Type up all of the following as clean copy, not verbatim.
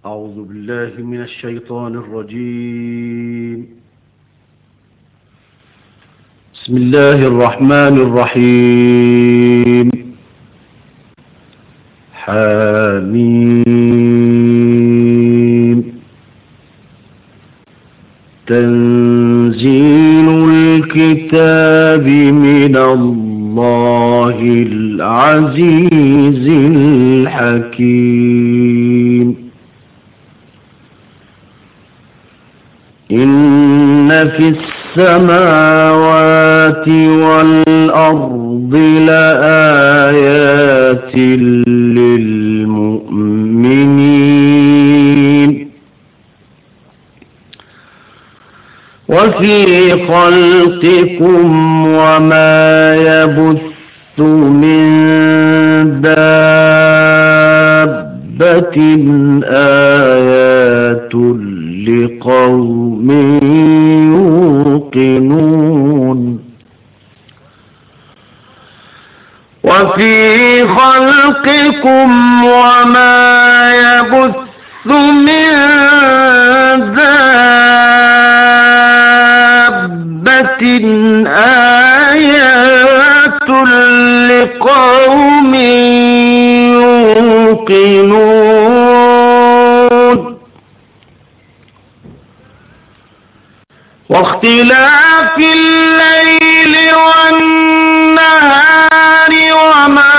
أعوذ بالله من الشيطان الرجيم. بسم الله الرحمن الرحيم. حميم. تنزيل الكتاب من الله العزيز الحكيم. إن في السماوات والأرض لآيات للمؤمنين وفي خلقكم وما يبث من دابة آيات لقوم يوقنون. وفي خلقكم وما يبث من دابة آيات لقوم يوقنون. واختلاف الليل والنهار وما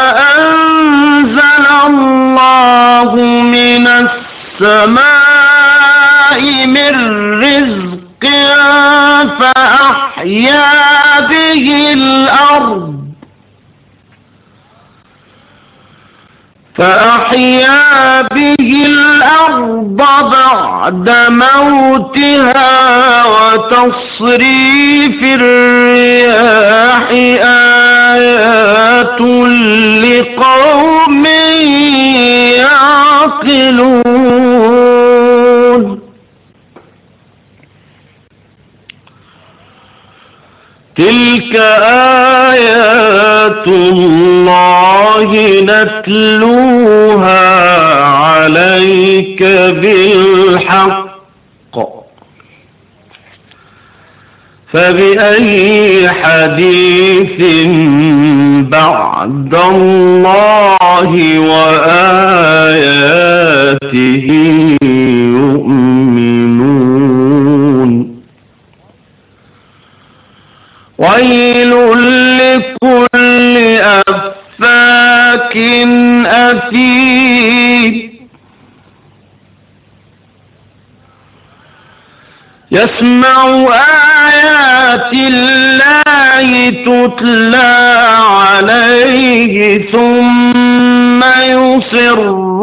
أنزل الله من السماء من رزق فأحيا به الأرض بعد موتها وتصريف الرياح آيات لقوم يعقلون. تلك آيات الله نتلوها عليك بالحق، فبأي حديث بعد الله وآياته يؤمنون. ويل لكل أفاك أثيم يسمع آيات الله تتلى عليه ثم يصر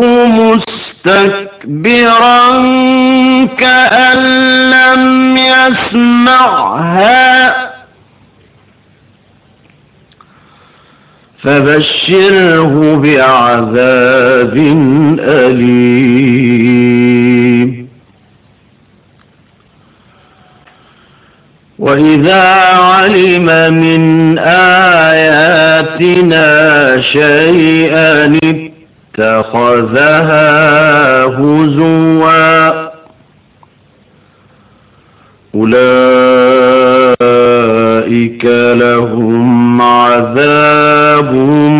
مستكبرا كأن لم يسمعها، فبشره بعذاب أليم. وإذا علم من آياتنا شيئا اتخذها هزوا، أولئك لهم عذاب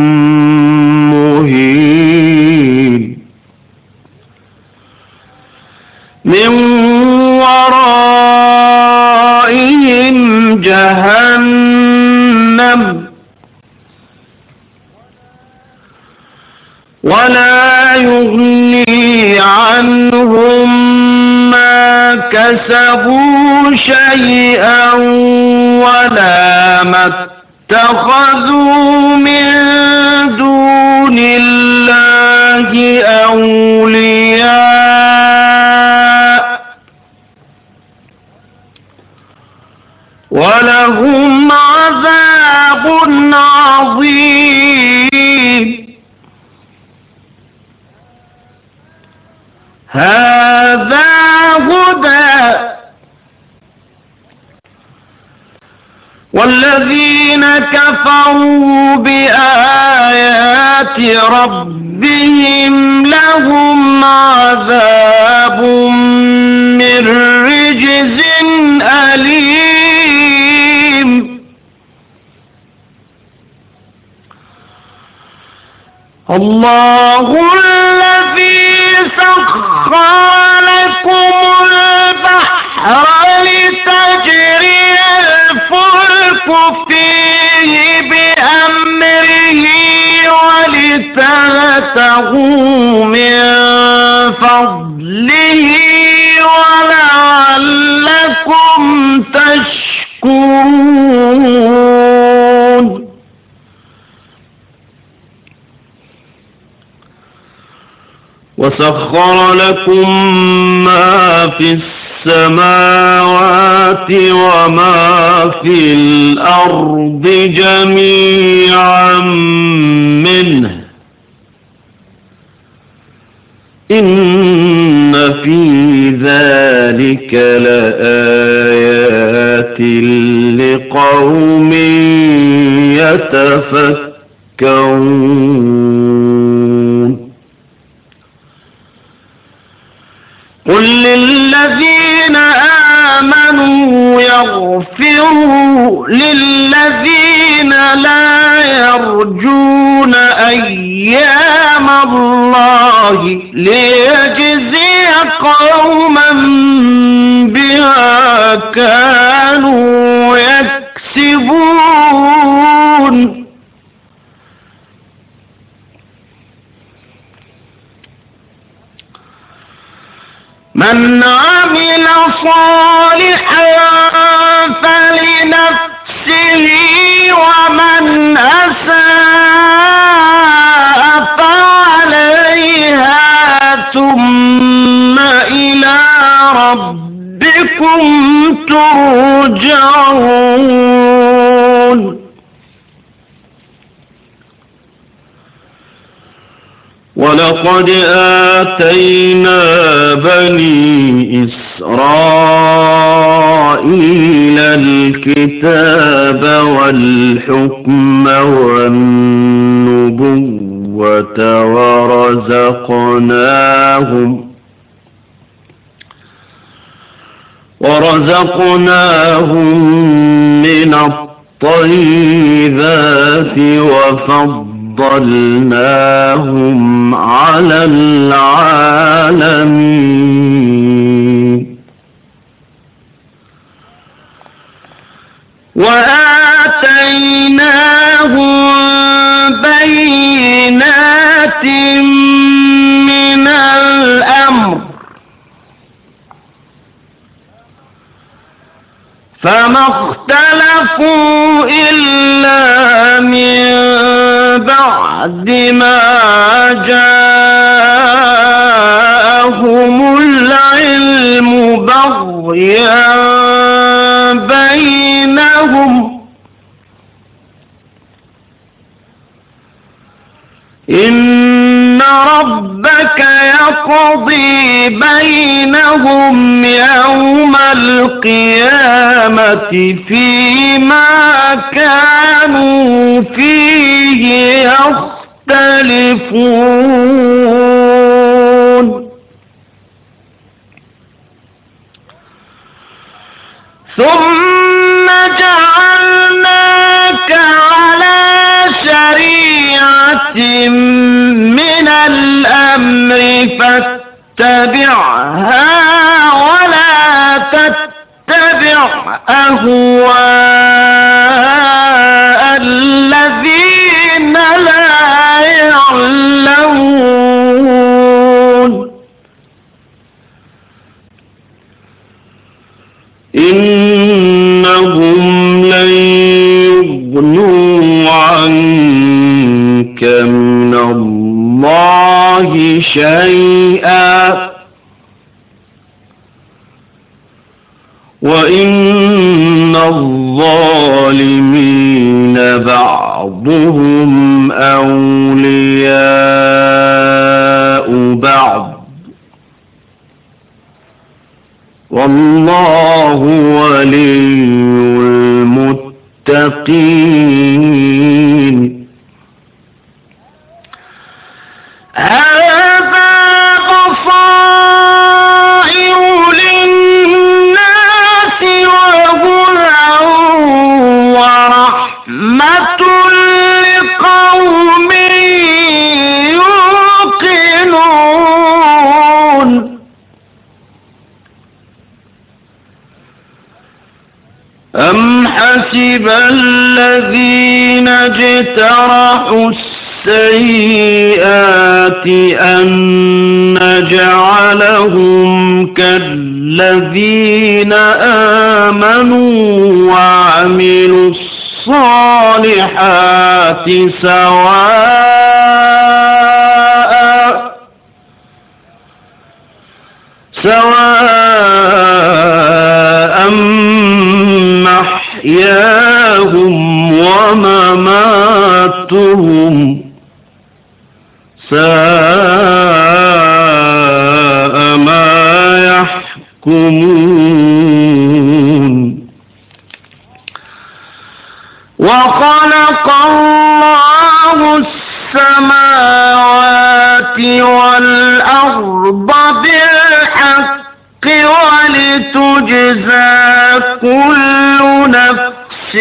مهين من ورائهم جهنم ولا يغني عنهم ما كسبوا شيئا ولا ما اتخذوا من دون الله أولياء ولهم عذاب عظيم. هذا هدى، والذين كفروا بآيات ربهم بهم لهم عذاب من رجز أليم. الله الذي سخر لكم البحر لتجري الفلك فيه بأمره ولتبتغوا من فضله ولعلكم تشكرون. وسخر لكم ما في السماوات وما في الأرض جميعا منه إن في ذلك لآيات لقوم يتفكرون. قل للذين آمنوا يغفروا للذين لا يرجون أيام الله ليجزي قوما بما كانوا يكسبون. من عمل صالحا فلنفسه ومن أساء فعليها ثم إلى ربكم ترجعون. ولقد آتينا بني إسرائيل الكتاب والحكم والنبوة ورزقناهم من الطيبات وفضلناهم على العالمين. وآتيناهم بينات من الأمر فما اختلفوا إلا من بعد ما جاءهم العلم بغيا بينهم إن ربك يقضي بينهم يوم القيامة فيما كانوا فيه يختلفون. ثم جعلناك على شريعة من الأمر فاتبعها ولا تتبع أهواء الذين لا يعلمون. إنهم لن يغنوا عنك من الله شيئا وإن الظالمين بعضهم أولياء بعض والله ولي المتقين. لقوم يوقنون أم حسب الذين اجترحوا السيئات أن نجعلهم كالذين آمنوا وعملوا الصالحات سواء محياهم ومماتهم ساء ما يحكمون وخلق الله السماوات والأرض بالحق ولتجزى كل نفس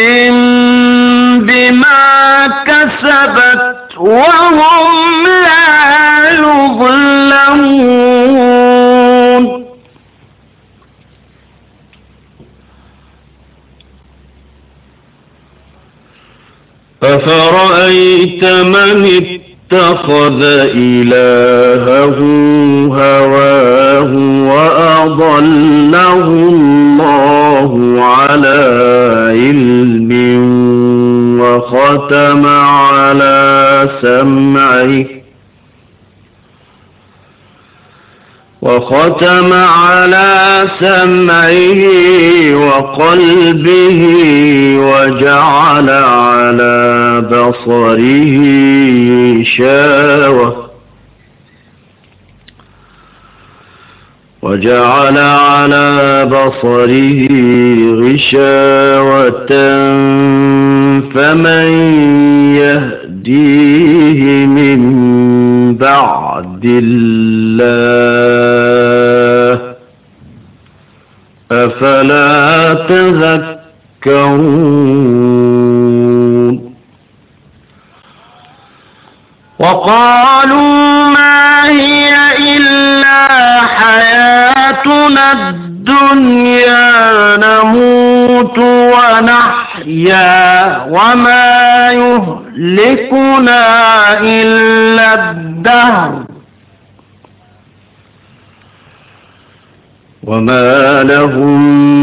بما كسبت وهم لا يظلمون أفرأيت من اتخذ إلهه هواه وأضله الله على علم وختم على سمعه وقلبه وجعل على بصره غشاوة فمن يهديه من بعد الله أفلا تذكرون وقالوا ما هي إلا حياتنا الدنيا نموت ونحيا وما يهلكنا إلا الدهر وما لهم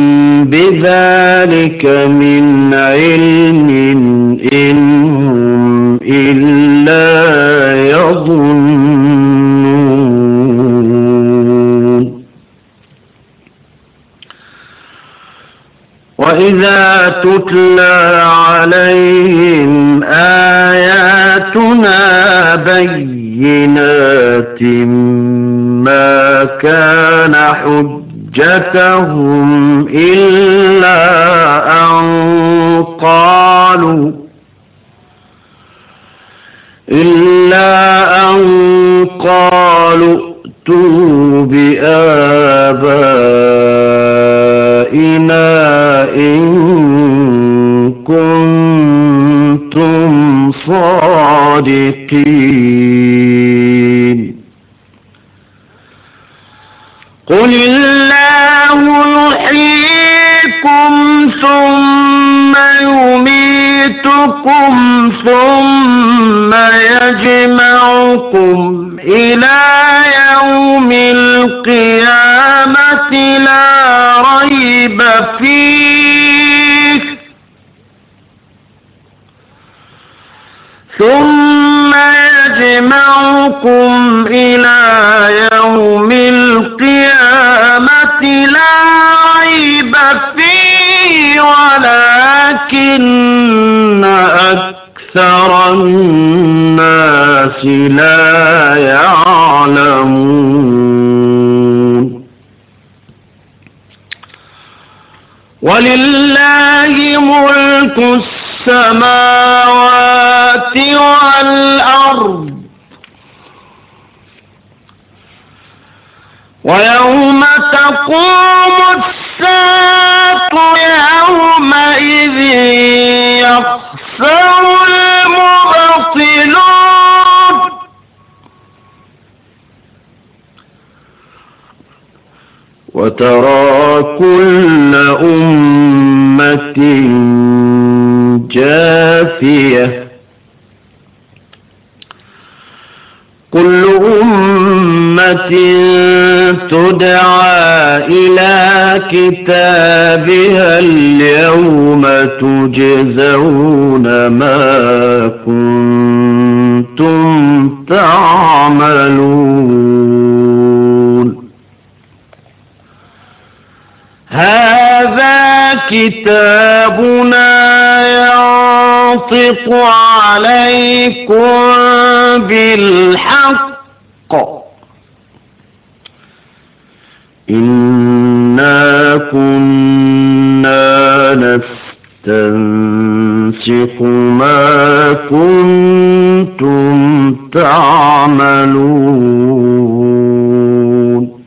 بذلك من علم إن هم إلا يظنون وإذا تتلى عليهم آياتنا بينات ما كان حجتهم إلا أن قالوا ائتوا بآبائنا إن كنتم صادقين قل الله يحييكم ثم يميتكم ثم يجمعكم إلى يوم القيامة لا ريب فيه ثم يجمعكم إلى يوم القيامة لا ريب فيه ولكن أكثر الناس لا يعلمون ولله ملك السماوات والأرض ويوم تقوم الساعة يومئذ يخسر وترى كل أمة جاثية كل أمة تدعى إلى كتابها اليوم تجزون ما كنتم تعملون هذا كتابنا ينطق عليكم بالحق إنا كنا نستنسخ ما كنتم تعملون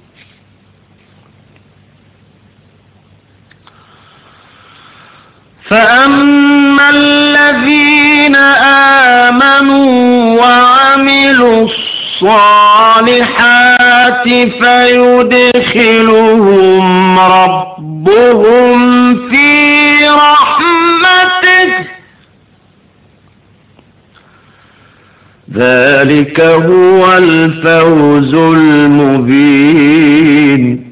فأما الذين آمنوا وعملوا الصالحات فيدخلهم ربهم في رحمته ذلك هو الفوز المبين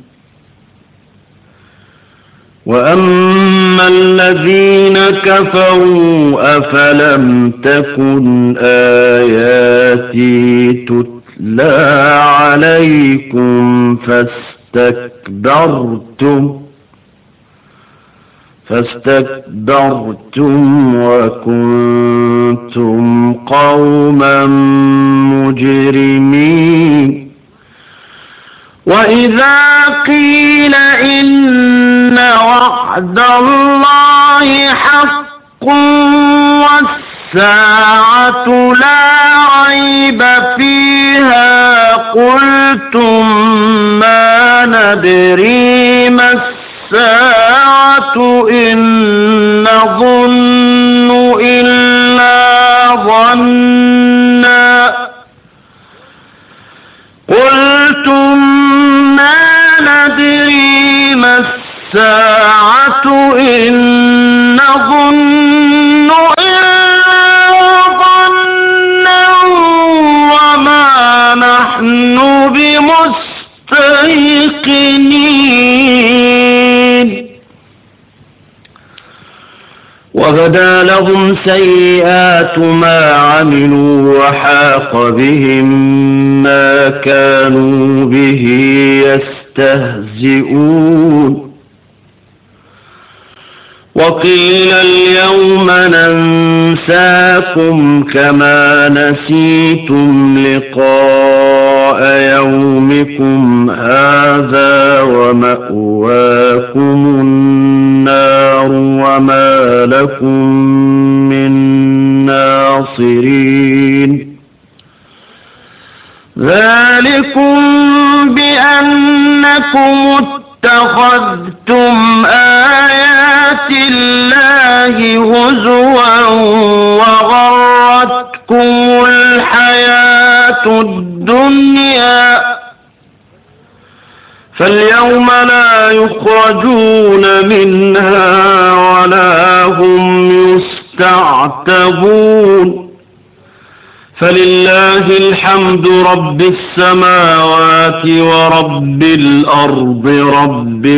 وأما الذين كفروا أفلم تكن آياتي تتلى عليكم فاستكبرتم وكنتم قوما مجرمين وإذا قيل إن وعد الله حق والساعة لا ريب فيها قلتم ما ندري ما الساعة إن نظن إلا ظنا قلتم ما ندري ما الساعة إن نظن إلا ظنا وما نحن بمستيقنين وبدا لهم سيئات ما عملوا وحاق بهم ما كانوا به يستهزئون وقيل اليوم ننساكم كما نسيتم لقاء يومكم هذا ومأواكم النار وما لكم من ناصرين ذلكم بأنكم اتخذتم آيات الله هزوا وغرتكم الحياة الدنيا فاليوم لا يخرجون منها ولا هم يستعتبون فلله الحمد رب السماوات ورب الأرض رب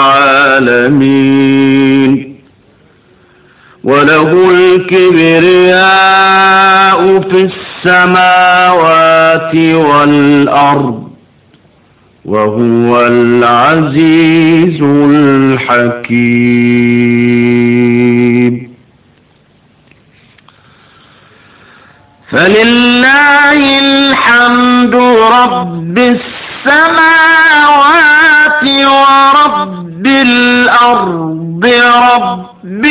العالمين وله الكبرياء في السماوات والأرض وهو العزيز الحكيم فلله الحمد رب السماوات ورب الأرض رب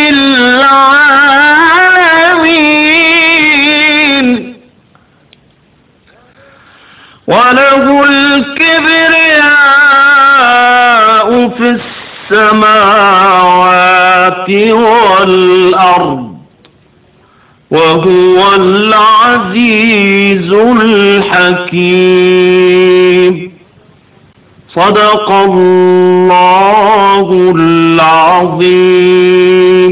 العالمين وله الكبرياء في السماوات والأرض وهو العزيز الحكيم صدق الله العظيم.